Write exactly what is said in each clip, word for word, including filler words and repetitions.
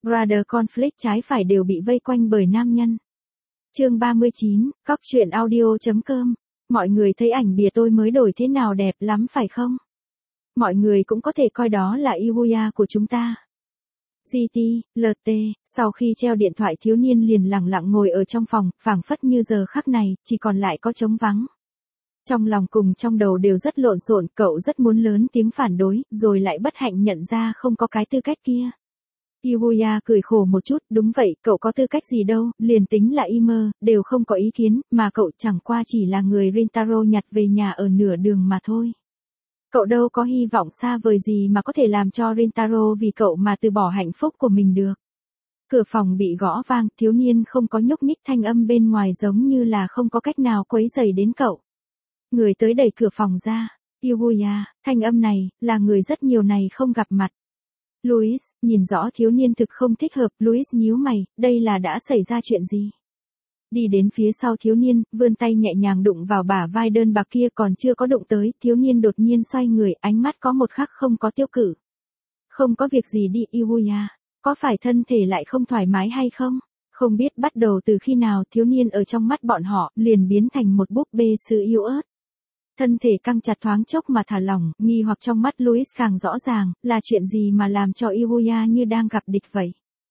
Brother conflict trái phải đều bị vây quanh bởi nam nhân. Chương ba mươi chín, cóc truyện audio.com. Mọi người thấy ảnh bìa tôi mới đổi thế nào đẹp lắm phải không? Mọi người cũng có thể coi đó là Iwuya của chúng ta. giê tê, lờ tê, sau khi treo điện thoại thiếu niên liền lặng lặng ngồi ở trong phòng, phảng phất như giờ khắc này, chỉ còn lại có trống vắng. Trong lòng cùng trong đầu đều rất lộn xộn, cậu rất muốn lớn tiếng phản đối, rồi lại bất hạnh nhận ra không có cái tư cách kia. Iwuya cười khổ một chút, đúng vậy, cậu có tư cách gì đâu, liền tính là Imer, đều không có ý kiến, mà cậu chẳng qua chỉ là người Rintaro nhặt về nhà ở nửa đường mà thôi. Cậu đâu có hy vọng xa vời gì mà có thể làm cho Rintaro vì cậu mà từ bỏ hạnh phúc của mình được. Cửa phòng bị gõ vang, thiếu niên không có nhúc nhích, thanh âm bên ngoài giống như là không có cách nào quấy rầy đến cậu. Người tới đẩy cửa phòng ra, Iwuya, thanh âm này, là người rất nhiều này không gặp mặt. Louis, nhìn rõ thiếu niên thực không thích hợp, Louis nhíu mày, đây là đã xảy ra chuyện gì? Đi đến phía sau thiếu niên, vươn tay nhẹ nhàng đụng vào bả vai đơn bạc kia, còn chưa có đụng tới, thiếu niên đột nhiên xoay người, ánh mắt có một khắc không có tiêu cự. Không có việc gì đi Iwuya, có phải thân thể lại không thoải mái hay không? Không biết bắt đầu từ khi nào thiếu niên ở trong mắt bọn họ, liền biến thành một búp bê sứ yếu ớt. Thân thể căng chặt thoáng chốc mà thả lỏng, nghi hoặc trong mắt Louis càng rõ ràng, là chuyện gì mà làm cho Iwuya như đang gặp địch vậy.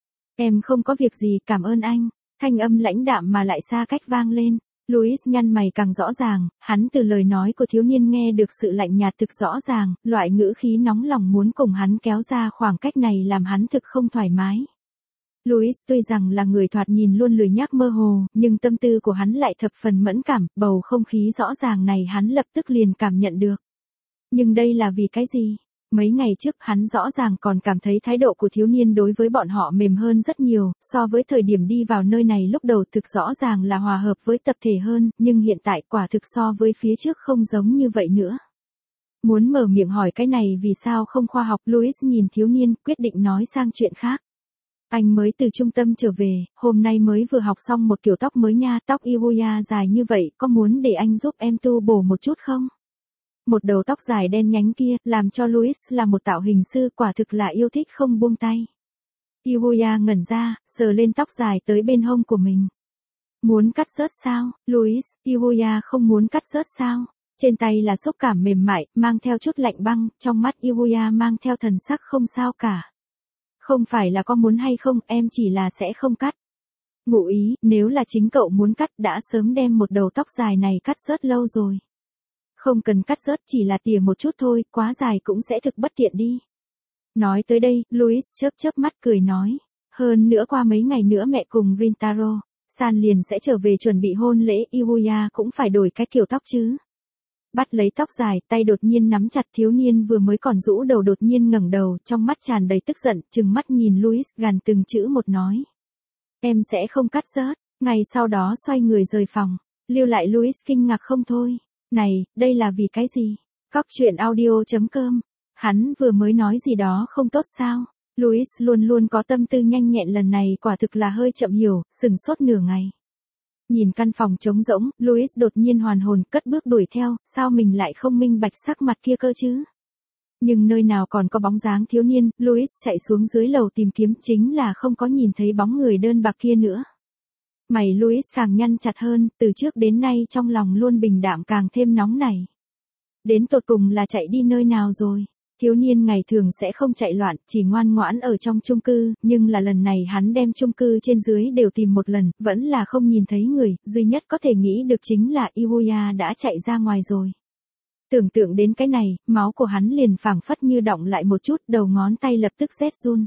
Em không có việc gì, cảm ơn anh. Thanh âm lãnh đạm mà lại xa cách vang lên. Louis nhăn mày càng rõ ràng, hắn từ lời nói của thiếu niên nghe được sự lạnh nhạt thực rõ ràng, loại ngữ khí nóng lòng muốn cùng hắn kéo ra khoảng cách này làm hắn thực không thoải mái. Louis tuy rằng là người thoạt nhìn luôn lười nhác mơ hồ, nhưng tâm tư của hắn lại thập phần mẫn cảm, bầu không khí rõ ràng này hắn lập tức liền cảm nhận được. Nhưng đây là vì cái gì? Mấy ngày trước hắn rõ ràng còn cảm thấy thái độ của thiếu niên đối với bọn họ mềm hơn rất nhiều, so với thời điểm đi vào nơi này lúc đầu thực rõ ràng là hòa hợp với tập thể hơn, nhưng hiện tại quả thực so với phía trước không giống như vậy nữa. Muốn mở miệng hỏi cái này vì sao không khoa học, Louis nhìn thiếu niên, quyết định nói sang chuyện khác. Anh mới từ trung tâm trở về, hôm nay mới vừa học xong một kiểu tóc mới nha, tóc Iwuya dài như vậy, có muốn để anh giúp em tu bổ một chút không? Một đầu tóc dài đen nhánh kia, làm cho Louis là một tạo hình sư quả thực là yêu thích không buông tay. Iwuya ngẩn ra, sờ lên tóc dài tới bên hông của mình. Muốn cắt rớt sao, Louis, Iwuya không muốn cắt rớt sao? Trên tay là xúc cảm mềm mại, mang theo chút lạnh băng, trong mắt Iwuya mang theo thần sắc không sao cả. Không phải là có muốn hay không, em chỉ là sẽ không cắt. Ngụ ý, nếu là chính cậu muốn cắt đã sớm đem một đầu tóc dài này cắt rớt lâu rồi. Không cần cắt rớt, chỉ là tỉa một chút thôi, quá dài cũng sẽ thực bất tiện đi. Nói tới đây, Louis chớp chớp mắt cười nói. Hơn nữa qua mấy ngày nữa mẹ cùng Rintaro, San liền sẽ trở về chuẩn bị hôn lễ, Iwuya cũng phải đổi cái kiểu tóc chứ. Bắt lấy tóc dài, tay đột nhiên nắm chặt, thiếu niên vừa mới còn rũ đầu đột nhiên ngẩng đầu, trong mắt tràn đầy tức giận, trừng mắt nhìn Louis, gằn từng chữ một nói. Em sẽ không cắt rớt, ngày sau đó xoay người rời phòng, lưu lại Louis kinh ngạc không thôi. Này, đây là vì cái gì? Cóc truyện audio.com, hắn vừa mới nói gì đó không tốt sao? Louis luôn luôn có tâm tư nhanh nhẹn, lần này quả thực là hơi chậm hiểu, sừng sốt nửa ngày. Nhìn căn phòng trống rỗng, Louis đột nhiên hoàn hồn, cất bước đuổi theo, sao mình lại không minh bạch sắc mặt kia cơ chứ? Nhưng nơi nào còn có bóng dáng thiếu niên, Louis chạy xuống dưới lầu tìm kiếm, chính là không có nhìn thấy bóng người đơn bạc kia nữa. Mày Louis càng nhăn chặt hơn, từ trước đến nay trong lòng luôn bình đạm càng thêm nóng nảy. Đến tột cùng là chạy đi nơi nào rồi? Thiếu niên ngày thường sẽ không chạy loạn, chỉ ngoan ngoãn ở trong chung cư, nhưng là lần này hắn đem chung cư trên dưới đều tìm một lần, vẫn là không nhìn thấy người, duy nhất có thể nghĩ được chính là Iwuya đã chạy ra ngoài rồi. Tưởng tượng đến cái này, máu của hắn liền phảng phất như đọng lại một chút, đầu ngón tay lập tức rét run.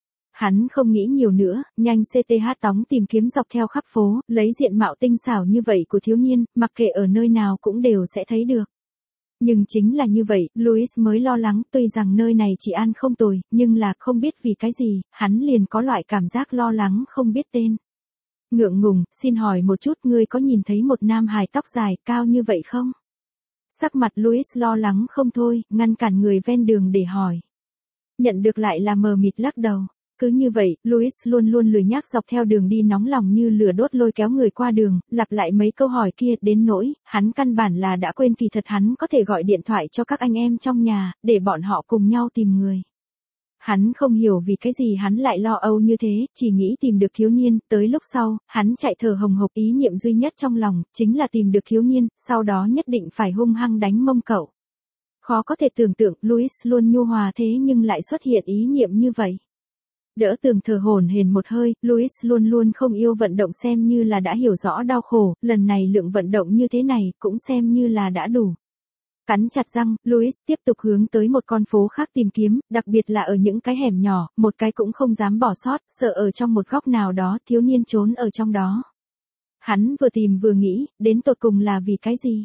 Hắn không nghĩ nhiều nữa, nhanh xê tê hát tóng tìm kiếm dọc theo khắp phố, lấy diện mạo tinh xảo như vậy của thiếu niên, mặc kệ ở nơi nào cũng đều sẽ thấy được. Nhưng chính là như vậy, Louis mới lo lắng, tuy rằng nơi này chỉ an không tồi, nhưng là không biết vì cái gì, hắn liền có loại cảm giác lo lắng không biết tên. Ngượng ngùng, xin hỏi một chút, ngươi có nhìn thấy một nam hài tóc dài, cao như vậy không? Sắc mặt Louis lo lắng không thôi, ngăn cản người ven đường để hỏi. Nhận được lại là mờ mịt lắc đầu. Cứ như vậy, Louis luôn luôn lười nhác dọc theo đường đi nóng lòng như lửa đốt lôi kéo người qua đường, lặp lại mấy câu hỏi kia, đến nỗi, hắn căn bản là đã quên kỳ thật hắn có thể gọi điện thoại cho các anh em trong nhà, để bọn họ cùng nhau tìm người. Hắn không hiểu vì cái gì hắn lại lo âu như thế, chỉ nghĩ tìm được thiếu niên, tới lúc sau, hắn chạy thở hồng hộc, ý niệm duy nhất trong lòng, chính là tìm được thiếu niên, sau đó nhất định phải hung hăng đánh mông cậu. Khó có thể tưởng tượng, Louis luôn nhu hòa thế nhưng lại xuất hiện ý niệm như vậy. Đỡ tường thở hổn hển một hơi, Louis luôn luôn không yêu vận động xem như là đã hiểu rõ đau khổ, lần này lượng vận động như thế này, cũng xem như là đã đủ. Cắn chặt răng, Louis tiếp tục hướng tới một con phố khác tìm kiếm, đặc biệt là ở những cái hẻm nhỏ, một cái cũng không dám bỏ sót, sợ ở trong một góc nào đó thiếu niên trốn ở trong đó. Hắn vừa tìm vừa nghĩ, đến tột cùng là vì cái gì?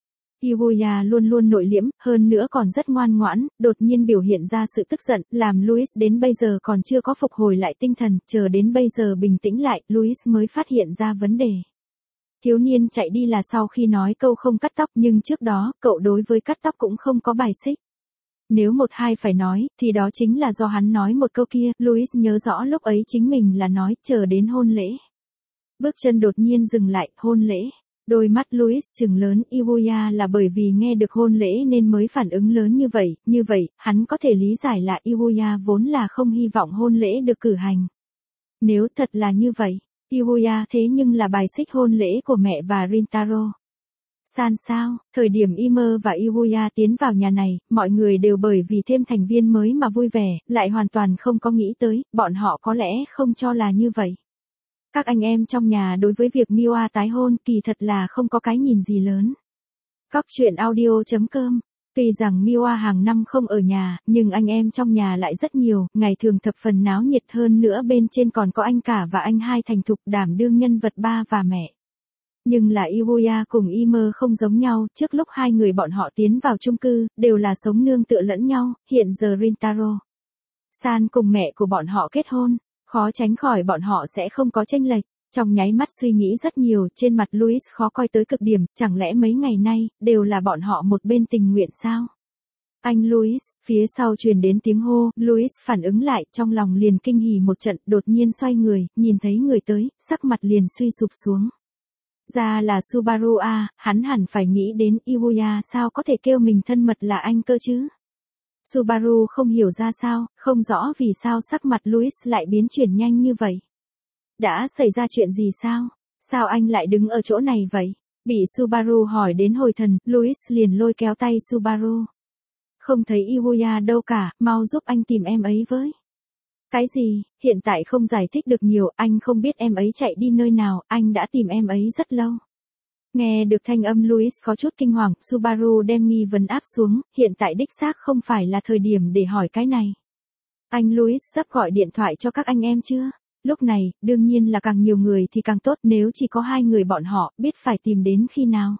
Ibuya luôn luôn nội liễm, hơn nữa còn rất ngoan ngoãn, đột nhiên biểu hiện ra sự tức giận, làm Louis đến bây giờ còn chưa có phục hồi lại tinh thần, chờ đến bây giờ bình tĩnh lại, Louis mới phát hiện ra vấn đề. Thiếu niên chạy đi là sau khi nói câu không cắt tóc, nhưng trước đó, cậu đối với cắt tóc cũng không có bài xích. Nếu một hai phải nói, thì đó chính là do hắn nói một câu kia, Louis nhớ rõ lúc ấy chính mình là nói, chờ đến hôn lễ. Bước chân đột nhiên dừng lại, hôn lễ. Đôi mắt Louis trừng lớn, Ibuya là bởi vì nghe được hôn lễ nên mới phản ứng lớn như vậy, như vậy, hắn có thể lý giải là Ibuya vốn là không hy vọng hôn lễ được cử hành. Nếu thật là như vậy, Ibuya thế nhưng là bài xích hôn lễ của mẹ và Rintaro. San sao, thời điểm Ime và Ibuya tiến vào nhà này, mọi người đều bởi vì thêm thành viên mới mà vui vẻ, lại hoàn toàn không có nghĩ tới, bọn họ có lẽ không cho là như vậy. Các anh em trong nhà đối với việc Miwa tái hôn kỳ thật là không có cái nhìn gì lớn. Cóc truyện audio chấm com. Tuy rằng Miwa hàng năm không ở nhà, nhưng anh em trong nhà lại rất nhiều, ngày thường thập phần náo nhiệt, hơn nữa bên trên còn có anh cả và anh hai thành thục đảm đương nhân vật ba và mẹ. Nhưng là Ibuya cùng Ime không giống nhau, trước lúc hai người bọn họ tiến vào chung cư, đều là sống nương tựa lẫn nhau, hiện giờ Rintaro San cùng mẹ của bọn họ kết hôn. Khó tránh khỏi bọn họ sẽ không có chênh lệch. Trong nháy mắt suy nghĩ rất nhiều, trên mặt Louis khó coi tới cực điểm, chẳng lẽ mấy ngày nay, đều là bọn họ một bên tình nguyện sao? Anh Louis, phía sau truyền đến tiếng hô, Louis phản ứng lại, trong lòng liền kinh hỉ một trận, đột nhiên xoay người, nhìn thấy người tới, sắc mặt liền suy sụp xuống. Ra là Subaru à, hắn hẳn phải nghĩ đến Ibuya sao có thể kêu mình thân mật là anh cơ chứ? Subaru không hiểu ra sao, không rõ vì sao sắc mặt Louis lại biến chuyển nhanh như vậy. Đã xảy ra chuyện gì sao? Sao anh lại đứng ở chỗ này vậy? Bị Subaru hỏi đến hồi thần, Louis liền lôi kéo tay Subaru. Không thấy Ibuya đâu cả, mau giúp anh tìm em ấy với. Cái gì, hiện tại không giải thích được nhiều, anh không biết em ấy chạy đi nơi nào, anh đã tìm em ấy rất lâu. Nghe được thanh âm Louis có chút kinh hoàng, Subaru đem nghi vấn áp xuống, hiện tại đích xác không phải là thời điểm để hỏi cái này. Anh Louis sắp gọi điện thoại cho các anh em chưa? Lúc này, đương nhiên là càng nhiều người thì càng tốt, nếu chỉ có hai người bọn họ, biết phải tìm đến khi nào.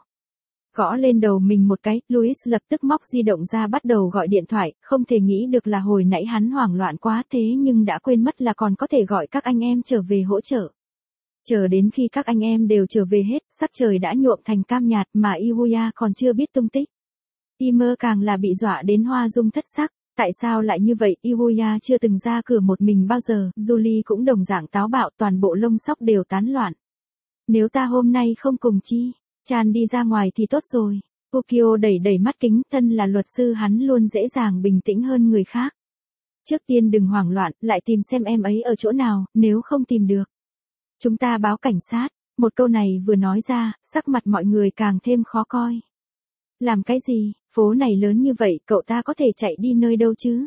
Gõ lên đầu mình một cái, Louis lập tức móc di động ra bắt đầu gọi điện thoại, không thể nghĩ được là hồi nãy hắn hoảng loạn quá thế nhưng đã quên mất là còn có thể gọi các anh em trở về hỗ trợ. Chờ đến khi các anh em đều trở về hết, sắc trời đã nhuộm thành cam nhạt mà Ibuya còn chưa biết tung tích. Ime càng là bị dọa đến hoa dung thất sắc. Tại sao lại như vậy, Ibuya chưa từng ra cửa một mình bao giờ, Julie cũng đồng dạng táo bạo, toàn bộ lông sóc đều tán loạn. Nếu ta hôm nay không cùng Chi Chan đi ra ngoài thì tốt rồi. Ukyo đẩy đẩy mắt kính, thân là luật sư hắn luôn dễ dàng bình tĩnh hơn người khác. Trước tiên đừng hoảng loạn, lại tìm xem em ấy ở chỗ nào, nếu không tìm được. Chúng ta báo cảnh sát. Một câu này vừa nói ra, sắc mặt mọi người càng thêm khó coi. Làm cái gì, phố này lớn như vậy, cậu ta có thể chạy đi nơi đâu chứ?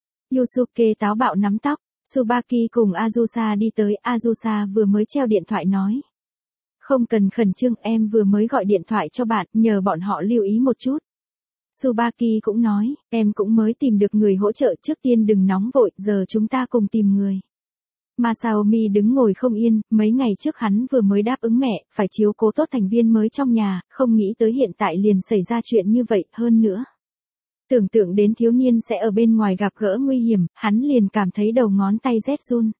Yusuke táo bạo nắm tóc, Tsubaki cùng Azusa đi tới, Azusa vừa mới treo điện thoại nói. Không cần khẩn trương, em vừa mới gọi điện thoại cho bạn, nhờ bọn họ lưu ý một chút. Tsubaki cũng nói, em cũng mới tìm được người hỗ trợ, trước tiên đừng nóng vội, giờ chúng ta cùng tìm người. Masaomi đứng ngồi không yên, mấy ngày trước hắn vừa mới đáp ứng mẹ, phải chiếu cố tốt thành viên mới trong nhà, không nghĩ tới hiện tại liền xảy ra chuyện như vậy, hơn nữa. Tưởng tượng đến thiếu niên sẽ ở bên ngoài gặp gỡ nguy hiểm, hắn liền cảm thấy đầu ngón tay rét run.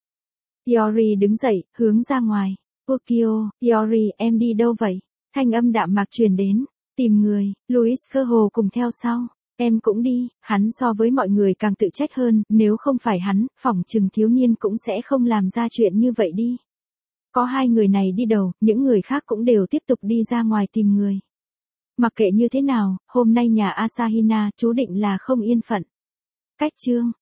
Yori đứng dậy, hướng ra ngoài. Ukyo, Yori, em đi đâu vậy? Thanh âm đạm mạc truyền đến. Tìm người, Louis cơ hồ cùng theo sau. Em cũng đi, hắn so với mọi người càng tự trách hơn, nếu không phải hắn, phỏng chừng thiếu niên cũng sẽ không làm ra chuyện như vậy đi. Có hai người này đi đầu, những người khác cũng đều tiếp tục đi ra ngoài tìm người. Mặc kệ như thế nào, hôm nay nhà Asahina chú định là không yên phận. Cách chương